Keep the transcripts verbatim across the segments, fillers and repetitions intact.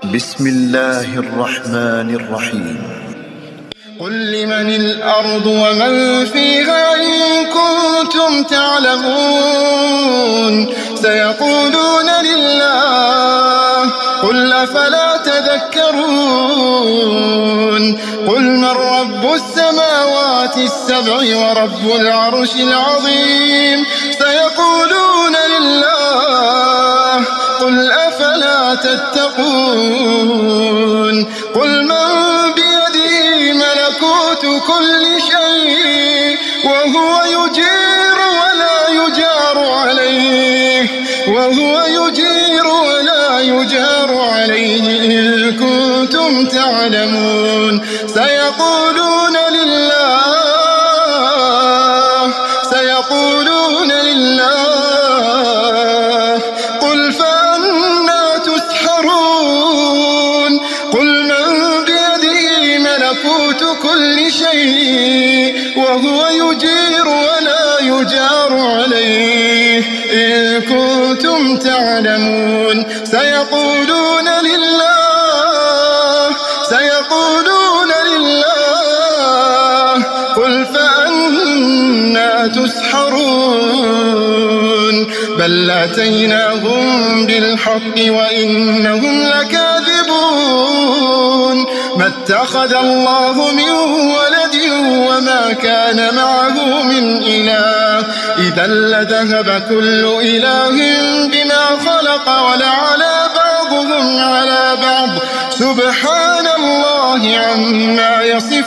بسم الله الرحمن الرحيم. قل لمن الأرض ومن فيها إن كنتم تعلمون سيقولون لله قل أفلا تذكرون قل من رب السماوات السبع ورب العرش العظيم سيقولون لله قل أفلا تتقون قل من بيده ملكوت كل شيء وهو يجير ولا يجار عليه وهو يجير ولا يجار عليه إن كنتم تعلمون سيقولون لله سيقولون لله قل فأنى تسحرون قل من بيده ملكوت كل شيء وهو يجير ولا يجار عليه إن كنتم تعلمون سيقولون لله سيقولون لله قل فأنى تسحرون بل أتيناهم بالحق وإنهم لكاذبون ما اتخذ الله من ولد وما كان معه من إله إذا لذهب كل إله بما خلق ولعلى بعضهم على بعض سبحان الله عما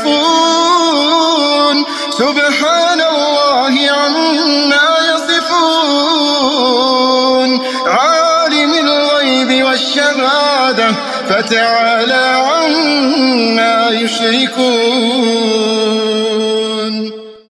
يصفون سبحان الله عما يصفون عالم الغيب والشهادة فتعالى عما يشركون.